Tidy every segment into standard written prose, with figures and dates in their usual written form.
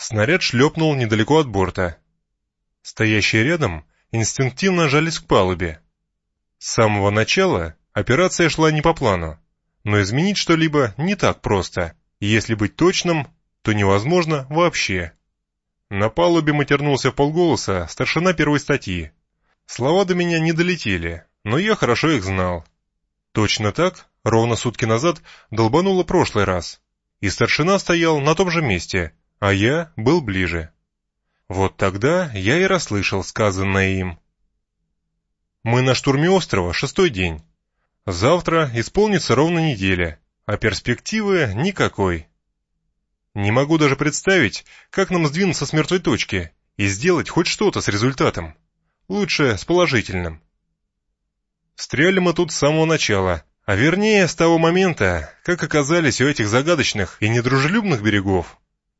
Снаряд шлепнул недалеко от борта. Стоящие рядом инстинктивно жались к палубе. С самого начала операция шла не по плану, но изменить что-либо не так просто, и если быть точным, то невозможно вообще. На палубе матернулся вполголоса старшина первой статьи. Слова до меня не долетели, но я хорошо их знал. Точно так, ровно сутки назад, долбануло прошлый раз, и старшина стоял на том же месте, а я был ближе. Вот тогда я и расслышал сказанное им. Мы на штурме острова 6-й день. Завтра исполнится ровно неделя, а перспективы никакой. Не могу даже представить, как нам сдвинуться с мертвой точки и сделать хоть что-то с результатом. Лучше с положительным. Встряли мы тут с самого начала, а вернее с того момента, как оказались у этих загадочных и недружелюбных берегов.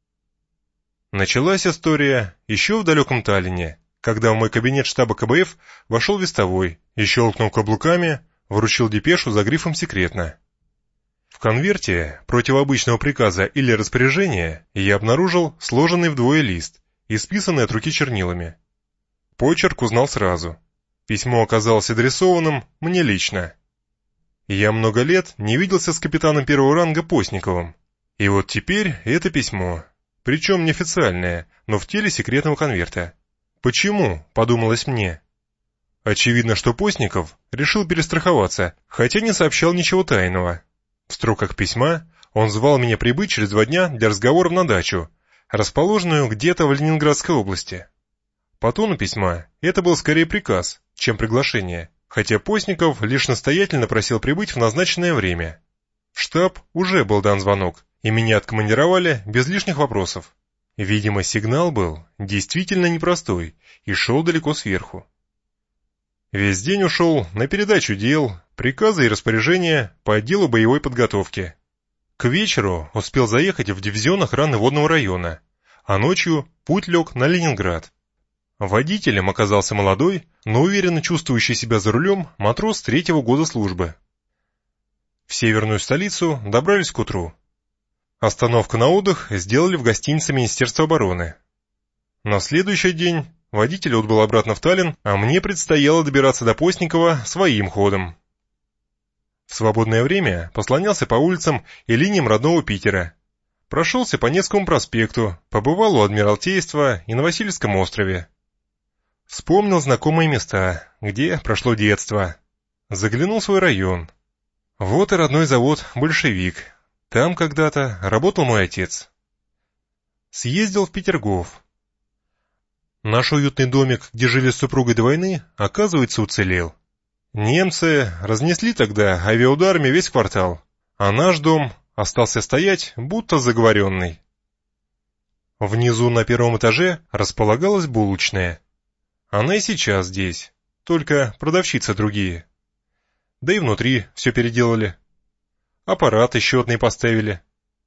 Началась история еще в далеком Таллине, когда в мой кабинет штаба КБФ вошел вестовой и, щелкнув каблуками, вручил депешу за грифом «Секретно». В конверте, против обычного приказа или распоряжения, я обнаружил сложенный вдвое лист, исписанный от руки чернилами. Почерк узнал сразу. Письмо оказалось адресованным мне лично. Я много лет не виделся с капитаном первого ранга Постниковым. И вот теперь это письмо. Причем неофициальное, но в теле секретного конверта. Почему, подумалось мне. Очевидно, что Постников решил перестраховаться, хотя не сообщал ничего тайного. В строках письма он звал меня прибыть через 2 дня для разговоров на дачу, расположенную где-то в Ленинградской области. По тону письма это был скорее приказ, чем приглашение, хотя Постников лишь настоятельно просил прибыть в назначенное время. В штаб уже был дан звонок, и меня откомандировали без лишних вопросов. Видимо, сигнал был действительно непростой и шел далеко сверху. Весь день ушел на передачу дел, приказы и распоряжения по отделу боевой подготовки. К вечеру успел заехать в дивизион охраны водного района, а ночью путь лег на Ленинград. Водителем оказался молодой, но уверенно чувствующий себя за рулем матрос 3-го года службы. В северную столицу добрались к утру. Остановку на отдых сделали в гостинице Министерства обороны. На следующий день водитель отбыл обратно в Таллин, а мне предстояло добираться до Постникова своим ходом. В свободное время послонялся по улицам и линиям родного Питера. Прошелся по Невскому проспекту, побывал у Адмиралтейства и на Васильевском острове. Вспомнил знакомые места, где прошло детство. Заглянул в свой район. Вот и родной завод «Большевик». Там когда-то работал мой отец. Съездил в Петергоф. Наш уютный домик, где жили с супругой до войны, оказывается, уцелел. Немцы разнесли тогда авиаударами весь квартал, а наш дом остался стоять, будто заговоренный. Внизу на 1-м этаже располагалась булочная. Она и сейчас здесь, только продавщицы другие. Да и внутри все переделали. Аппараты счетные поставили.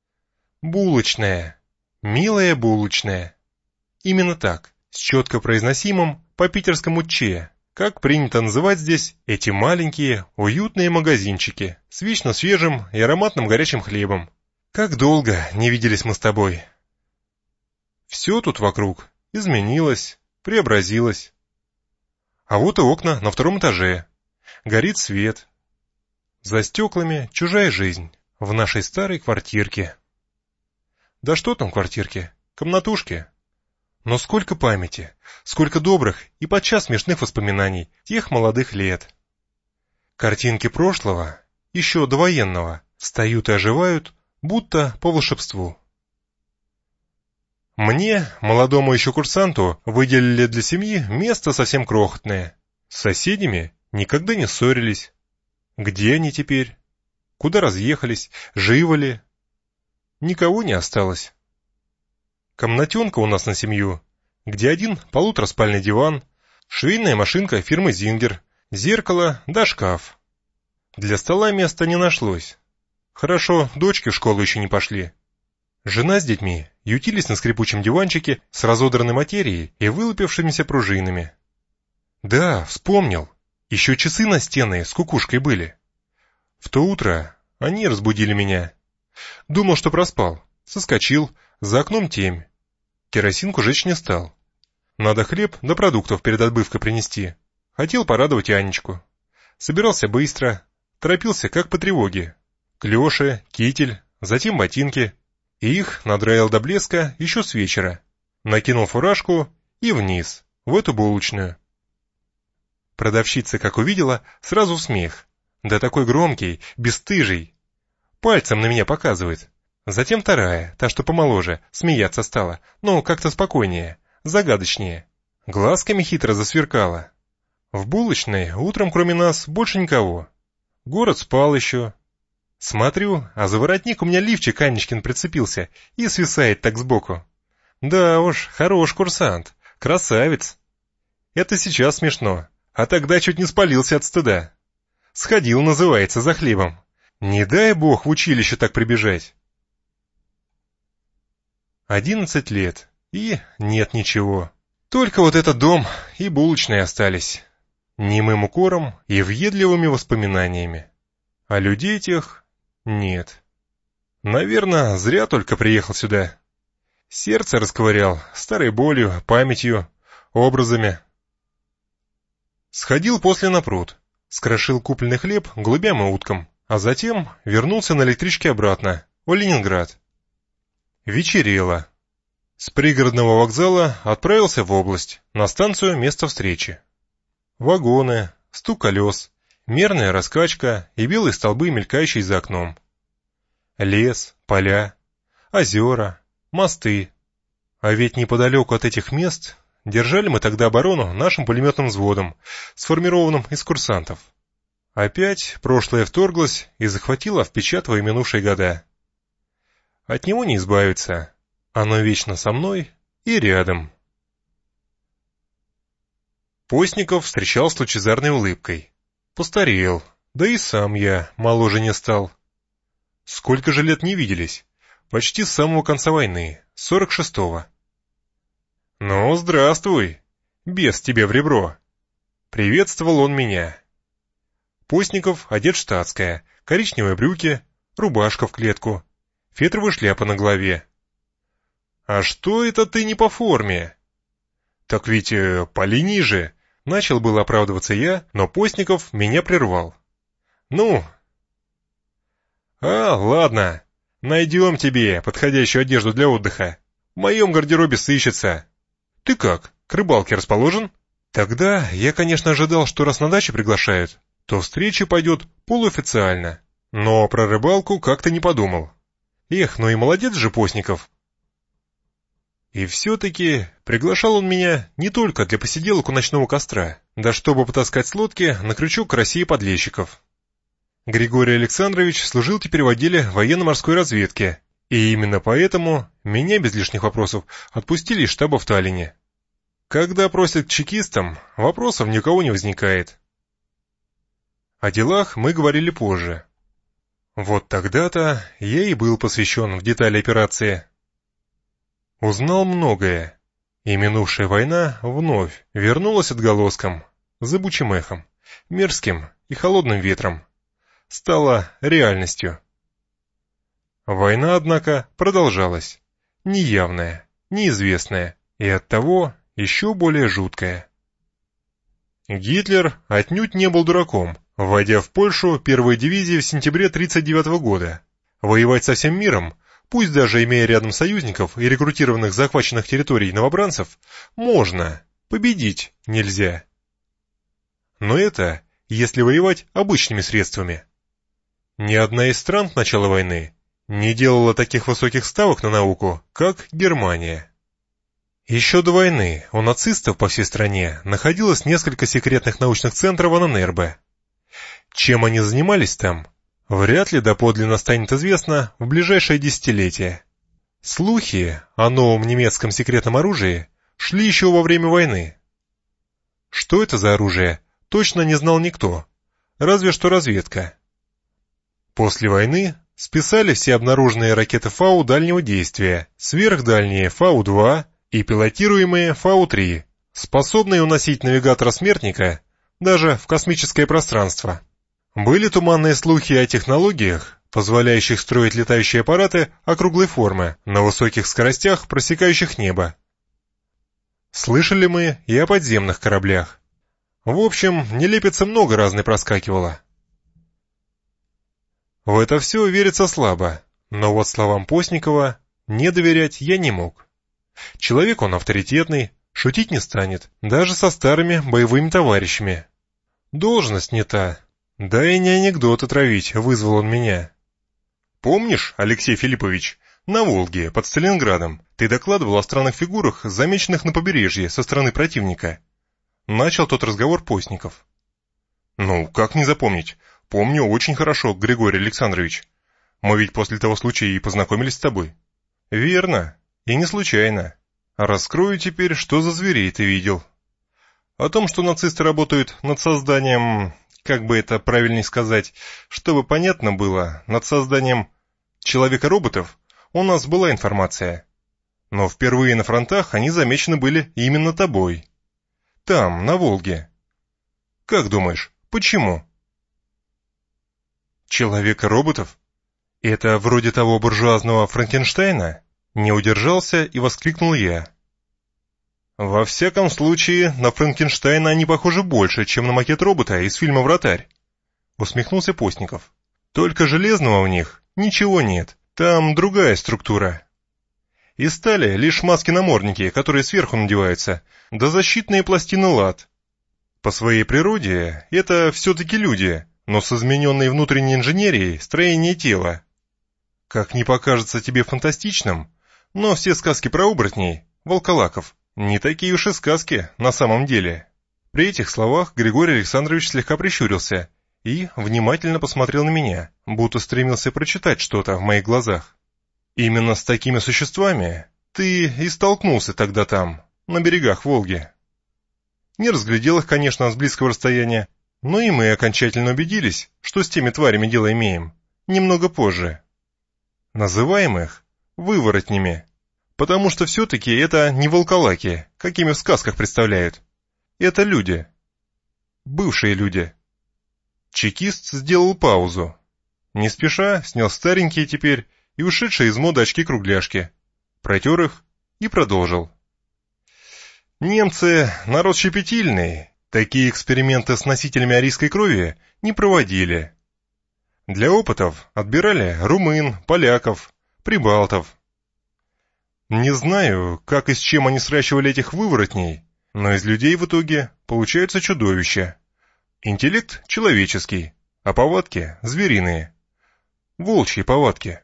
Булочная. Милая булочная. Именно так, с четко произносимым по-питерскому «че», как принято называть здесь эти маленькие, уютные магазинчики с вечно свежим и ароматным горячим хлебом. Как долго не виделись мы с тобой. Все тут вокруг изменилось, преобразилось. А вот и окна на 2-м этаже. Горит свет. За стеклами чужая жизнь в нашей старой квартирке. Да что там квартирке, комнатушке. Но сколько памяти, сколько добрых и подчас смешных воспоминаний тех молодых лет. Картинки прошлого, еще довоенного, встают и оживают, будто по волшебству. Мне, молодому еще курсанту, выделили для семьи место совсем крохотное. С соседями никогда не ссорились. Где они теперь? Куда разъехались? Живы ли? Никого не осталось. Комнатенка у нас на семью, где один полутораспальный диван, швейная машинка фирмы «Зингер», зеркало да шкаф. Для стола места не нашлось. Хорошо, дочки в школу еще не пошли. Жена с детьми ютились на скрипучем диванчике с разодранной материей и вылупившимися пружинами. Да, вспомнил. Еще часы настенные с кукушкой были. В то утро они разбудили меня. Думал, что проспал. Соскочил, за окном темь. Керосинку жечь не стал. Надо хлеб до продуктов перед отбывкой принести. Хотел порадовать Анечку. Собирался быстро, торопился как по тревоге. Клёши, китель, затем ботинки. И их надраил до блеска еще с вечера. Накинул фуражку и вниз, в эту булочную. Продавщица, как увидела, сразу смех. Да такой громкий, бесстыжий. Пальцем на меня показывает. Затем вторая, та, что помоложе, смеяться стала, но как-то спокойнее, загадочнее. Глазками хитро засверкала. В булочной утром кроме нас больше никого. Город спал еще. Смотрю, а за воротник у меня лифчик Анечкин прицепился и свисает так сбоку. Да уж, хорош курсант, красавец. Это сейчас смешно, а тогда чуть не спалился от стыда. Сходил, называется, за хлебом. Не дай бог в училище так прибежать. 11 лет, и нет ничего. Только вот этот дом и булочные остались. Немым укором и въедливыми воспоминаниями. А людей тех нет. Наверное, зря только приехал сюда. Сердце расковырял старой болью, памятью, образами. Сходил после на пруд, скрошил купленный хлеб голубям и уткам, а затем вернулся на электричке обратно, в Ленинград. Вечерело. С пригородного вокзала отправился в область, на станцию место встречи. Вагоны, стук колес, мерная раскачка и белые столбы, мелькающие за окном. Лес, поля, озера, мосты. А ведь неподалеку от этих мест держали мы тогда оборону нашим пулеметным взводом, сформированным из курсантов. Опять прошлое вторглось и захватило впечатывая минувшие года. От него не избавиться. Оно вечно со мной и рядом. Постников встречал с лучезарной улыбкой. Постарел, да и сам я моложе не стал. Сколько же лет не виделись? Почти с самого конца войны, 46-го. «Ну, здравствуй, бес тебе в ребро!» Приветствовал он меня. Постников одет в штатское, коричневые брюки, рубашка в клетку, фетровая шляпа на голове. «А что это ты не по форме?» «Так ведь по линии же!» Начал было оправдываться я, но Постников меня прервал. «Ну?» Ладно, найдем тебе подходящую одежду для отдыха. В моем гардеробе сыщется. Ты как, к рыбалке расположен?» Тогда я, конечно, ожидал, что раз на даче приглашают, то встреча пойдет полуофициально. Но про рыбалку как-то не подумал. Эх, ну и молодец же Постников. И все-таки приглашал он меня не только для посиделок у ночного костра, да чтобы потаскать с лодки на крючок к России подлещиков. Григорий Александрович служил теперь в отделе военно-морской разведки, и именно поэтому меня без лишних вопросов отпустили из штаба в Таллине. Когда просят к чекистам, вопросов ни у кого не возникает. О делах мы говорили позже. Вот тогда-то я и был посвящен в детали операции. Узнал многое, и минувшая война вновь вернулась отголоском, зыбучим эхом, мерзким и холодным ветром. Стала реальностью. Война, однако, продолжалась, неявная, неизвестная и оттого еще более жуткая. Гитлер отнюдь не был дураком, вводя в Польшу первые дивизии в сентябре 1939 года. Воевать со всем миром, пусть даже имея рядом союзников и рекрутированных захваченных территорий новобранцев, можно, победить нельзя. Но это, если воевать обычными средствами. Ни одна из стран к началу войны не делала таких высоких ставок на науку, как Германия. Еще до войны у нацистов по всей стране находилось несколько секретных научных центров ННРБ. Чем они занимались там, вряд ли доподлинно станет известно в ближайшее десятилетие. Слухи о новом немецком секретном оружии шли еще во время войны. Что это за оружие, точно не знал никто, разве что разведка. После войны списали все обнаруженные ракеты Фау дальнего действия, сверхдальние Фау-2 и пилотируемые Фау-3, способные уносить навигатора-смертника даже в космическое пространство. Были туманные слухи о технологиях, позволяющих строить летающие аппараты округлой формы на высоких скоростях, просекающих небо. Слышали мы и о подземных кораблях. В общем, нелепицы много разной проскакивало. В это все верится слабо, но вот словам Постникова не доверять я не мог. Человек он авторитетный, шутить не станет, даже со старыми боевыми товарищами. Должность не та, да и не анекдоты травить вызвал он меня. Помнишь, Алексей Филиппович, на Волге, под Сталинградом, ты докладывал о странных фигурах, замеченных на побережье со стороны противника? Начал тот разговор Постников. Ну, как не запомнить? Помню очень хорошо, Григорий Александрович. Мы ведь после того случая и познакомились с тобой. Верно, и не случайно. Раскрою теперь, что за зверей ты видел. О том, что нацисты работают над созданием, как бы это правильнее сказать, чтобы понятно было, над созданием человека-роботов, у нас была информация. Но впервые на фронтах они замечены были именно тобой. Там, на Волге. Как думаешь, почему? Человека-роботов? Это вроде того буржуазного Франкенштейна? Не удержался и воскликнул я. Во всяком случае, на Франкенштейна они похожи больше, чем на макет робота из фильма «Вратарь», усмехнулся Постников. Только железного в них ничего нет, там другая структура. Из стали лишь маски-намордники, которые сверху надеваются, да защитные пластины лад. По своей природе это все-таки люди, но с измененной внутренней инженерией строения тела. Как не покажется тебе фантастичным, но все сказки про оборотней, волколаков, не такие уж и сказки на самом деле. При этих словах Григорий Александрович слегка прищурился и внимательно посмотрел на меня, будто стремился прочитать что-то в моих глазах. Именно с такими существами ты и столкнулся тогда там, на берегах Волги. Не разглядел их, конечно, с близкого расстояния, но и мы окончательно убедились, что с теми тварями дело имеем, немного позже. Называем их выворотнями, потому что все-таки это не волколаки, какими в сказках представляют. Это люди. Бывшие люди. Чекист сделал паузу. Не спеша снял старенькие теперь и ушедшие из моды очки-кругляшки, протер их и продолжил. Немцы — народ щепетильный, такие эксперименты с носителями арийской крови не проводили. Для опытов отбирали румын, поляков, прибалтов. Не знаю, как и с чем они сращивали этих выворотней, но из людей в итоге получаются чудовища. Интеллект человеческий, а повадки звериные. Волчьи повадки.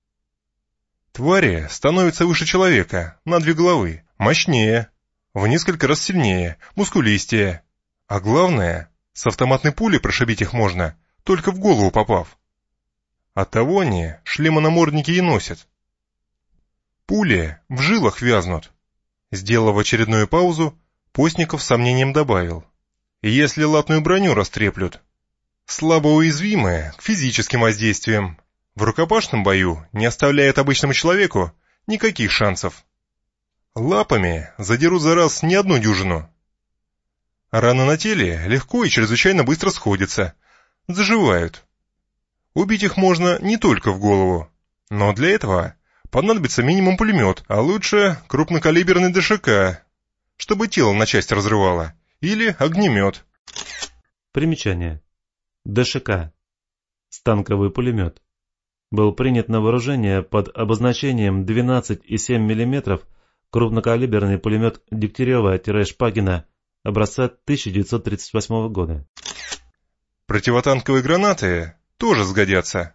Твари становятся выше человека, на 2 головы, мощнее, в несколько раз сильнее, мускулистее. А главное, с автоматной пули прошибить их можно, только в голову попав. Оттого они шлемонамордники и носят. Пули в жилах вязнут. Сделав очередную паузу, Постников с сомнением добавил. Если латную броню растреплют. Слабо уязвимые к физическим воздействиям. В рукопашном бою не оставляет обычному человеку никаких шансов. Лапами задерут за раз не одну дюжину. Раны на теле легко и чрезвычайно быстро сходятся, заживают. Убить их можно не только в голову, но для этого понадобится минимум пулемет, а лучше крупнокалиберный ДШК, чтобы тело на части разрывало, или огнемет. Примечание. ДШК. Станковый пулемет. Был принят на вооружение под обозначением 12,7 мм крупнокалиберный пулемет Дегтярева-Шпагина образца 1938 года. Противотанковые гранаты тоже сгодятся.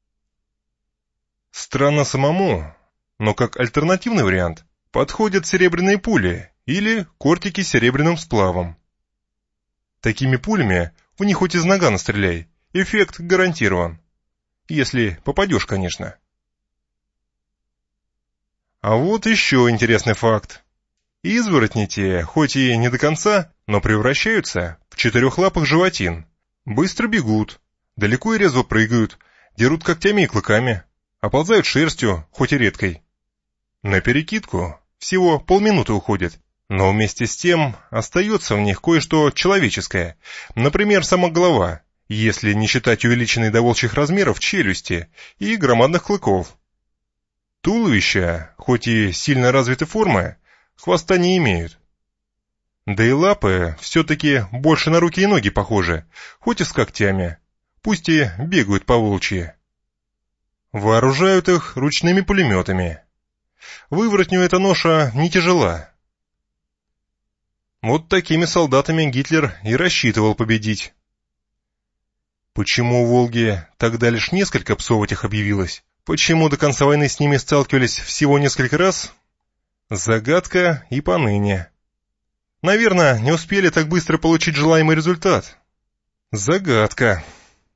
Странно самому, но как альтернативный вариант подходят серебряные пули или кортики с серебряным сплавом. Такими пулями в них хоть из нагана стреляй, эффект гарантирован. Если попадешь, конечно. А вот еще интересный факт. Изворотни те, хоть и не до конца, но превращаются в четырехлапых животин. Быстро бегут, далеко и резво прыгают, дерут когтями и клыками, оползают шерстью, хоть и редкой. На перекидку всего полминуты уходит, но вместе с тем остается в них кое-что человеческое, например, сама голова если не считать увеличенной до волчьих размеров челюсти и громадных клыков. Туловища, хоть и сильно развитой формы, хвоста не имеют. Да и лапы все-таки больше на руки и ноги похожи, хоть и с когтями, пусть и бегают по-волчьи. Вооружают их ручными пулеметами. Выворотню эта ноша не тяжела. Вот такими солдатами Гитлер и рассчитывал победить. Почему у Волги тогда лишь несколько псов этих объявилось? Почему до конца войны с ними сталкивались всего несколько раз? Загадка и поныне. Наверное, не успели так быстро получить желаемый результат. Загадка.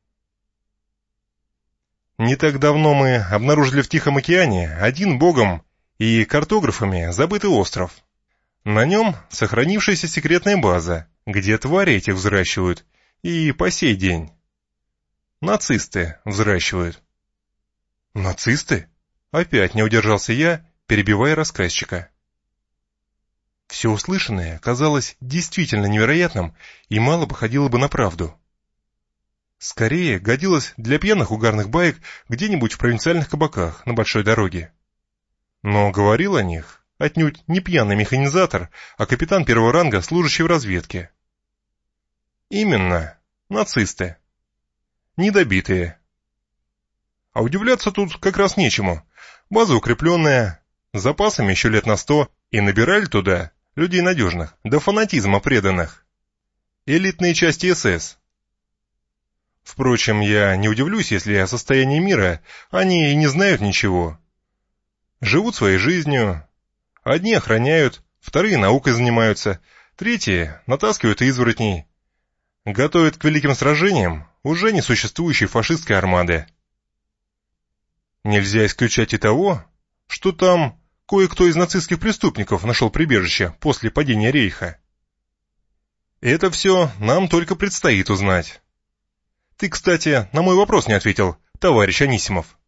Не так давно мы обнаружили в Тихом океане один богом и картографами забытый остров. На нем сохранившаяся секретная база, где твари этих взращивают, и по сей день. Нацисты взращивают. Нацисты? Опять не удержался я, перебивая рассказчика. Все услышанное казалось действительно невероятным и мало походило бы на правду. Скорее годилось для пьяных угарных баек где-нибудь в провинциальных кабаках на большой дороге. Но говорил о них отнюдь не пьяный механизатор, а капитан первого ранга, служащий в разведке. Именно, нацисты. Недобитые. А удивляться тут как раз нечему. База укрепленная, с запасами еще лет на 100, и набирали туда людей надежных, до фанатизма преданных. Элитные части СС. Впрочем, я не удивлюсь, если о состоянии мира они и не знают ничего. Живут своей жизнью. Одни охраняют, вторые наукой занимаются, третьи натаскивают изворотней. Готовят к великим сражениям уже несуществующей фашистской армады. Нельзя исключать и того, что там кое-кто из нацистских преступников нашел прибежище после падения рейха. Это все нам только предстоит узнать. Ты, кстати, на мой вопрос не ответил, товарищ Анисимов.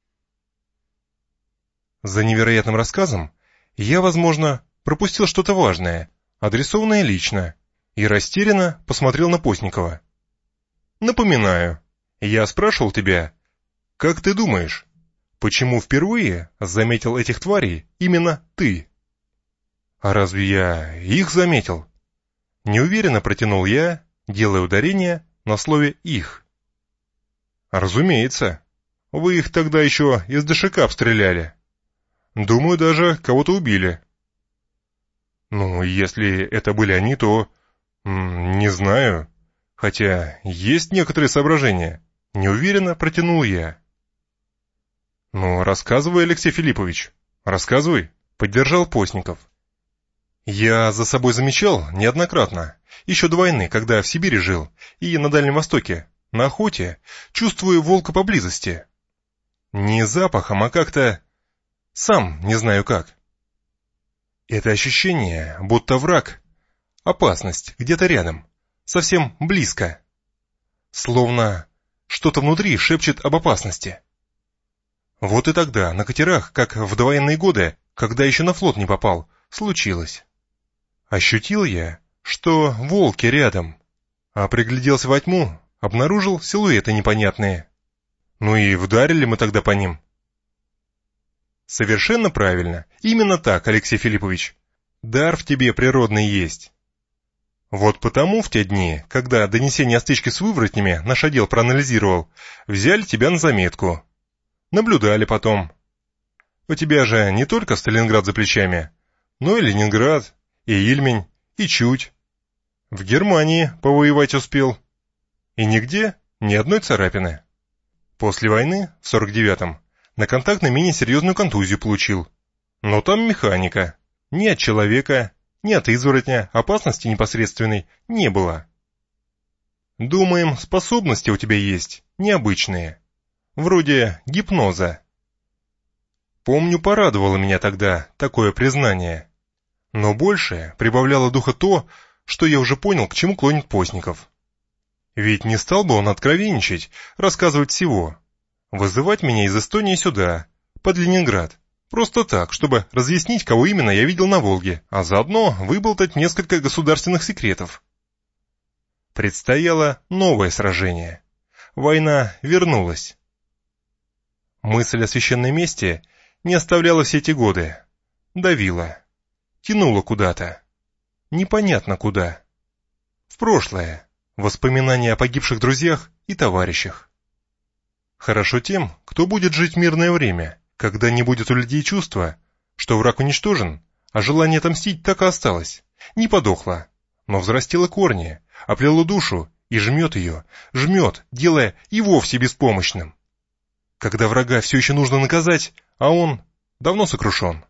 За невероятным рассказом я, возможно, пропустил что-то важное, адресованное лично, и растерянно посмотрел на Постникова. Напоминаю, я спрашивал тебя, как ты думаешь, почему впервые заметил этих тварей именно ты? А разве я их заметил? Неуверенно протянул я, делая ударение на слове «их». Разумеется, вы их тогда еще из ДШК обстреляли. Думаю, даже кого-то убили. Ну, если это были они, то... не знаю. Хотя есть некоторые соображения. Неуверенно протянул я. Ну, рассказывай, Алексей Филиппович. Рассказывай, поддержал Постников. Я за собой замечал неоднократно, еще до войны, когда в Сибири жил, и на Дальнем Востоке, на охоте, чувствую волка поблизости. Не запахом, а как-то... сам не знаю как. Это ощущение, будто враг, опасность где-то рядом, совсем близко. Словно что-то внутри шепчет об опасности. Вот и тогда, на катерах, как в довоенные годы, когда еще на флот не попал, случилось. Ощутил я, что волки рядом, а пригляделся во тьму, обнаружил силуэты непонятные. Ну и вдарили мы тогда по ним. Совершенно правильно, именно так, Алексей Филиппович. Дар в тебе природный есть. Вот потому в те дни, когда донесение о стычке с выворотнями наш отдел проанализировал, взяли тебя на заметку. Наблюдали потом. У тебя же не только Сталинград за плечами, но и Ленинград, и Ильмень, и Чуть. В Германии повоевать успел. И нигде ни одной царапины. После войны, в 49-м, на контактной мине серьезную контузию получил. Но там механика. Ни от человека, ни от изворотня опасности непосредственной не было. Думаем, способности у тебя есть необычные. Вроде гипноза. Помню, порадовало меня тогда такое признание. Но больше прибавляло духа то, что я уже понял, к чему клонит Постников. Ведь не стал бы он откровенничать, рассказывать всего. Вызывать меня из Эстонии сюда, под Ленинград. Просто так, чтобы разъяснить, кого именно я видел на Волге, а заодно выболтать несколько государственных секретов. Предстояло новое сражение. Война вернулась. Мысль о священной мести не оставляла все эти годы. Давила. Тянула куда-то. Непонятно куда. В прошлое. Воспоминания о погибших друзьях и товарищах. Хорошо тем, кто будет жить в мирное время, когда не будет у людей чувства, что враг уничтожен, а желание отомстить так и осталось, не подохло, но взрастило корни, оплело душу и жмет ее, жмет, делая и вовсе беспомощным. Когда врага все еще нужно наказать, а он давно сокрушен.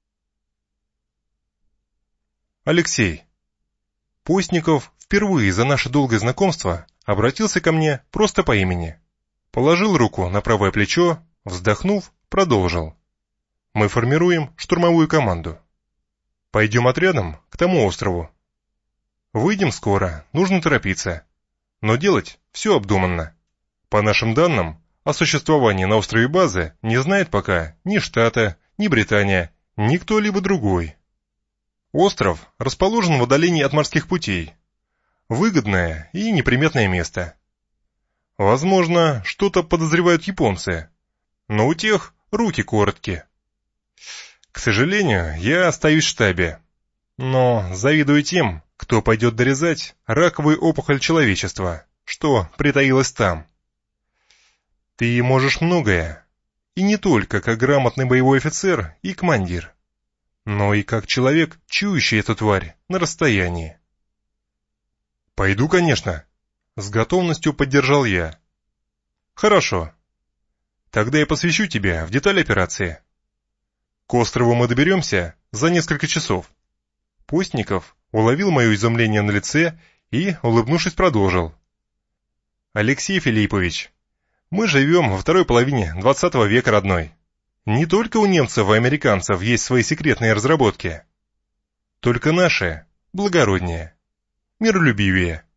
Алексей. Постников впервые за наше долгое знакомство обратился ко мне просто по имени. Положил руку на правое плечо, вздохнув, продолжил. Мы формируем штурмовую команду. Пойдем отрядом к тому острову. Выйдем скоро, нужно торопиться. Но делать все обдуманно. По нашим данным, о существовании на острове базы не знает пока ни Штаты, ни Британия, ни кто-либо другой. Остров расположен в удалении от морских путей. Выгодное и неприметное место. Возможно, что-то подозревают японцы, но у тех руки короткие. К сожалению, я остаюсь в штабе, но завидую тем, кто пойдет дорезать раковую опухоль человечества, что притаилась там. Ты можешь многое, и не только как грамотный боевой офицер и командир, но и как человек, чующий эту тварь на расстоянии. «Пойду, конечно», — с готовностью поддержал я. «Хорошо. Тогда я посвящу тебя в детали операции. К острову мы доберемся за несколько часов». Постников уловил мое изумление на лице и, улыбнувшись, продолжил. «Алексей Филиппович, мы живем во второй половине 20 века, родной. Не только у немцев и американцев есть свои секретные разработки. Только наши благороднее, миролюбивее.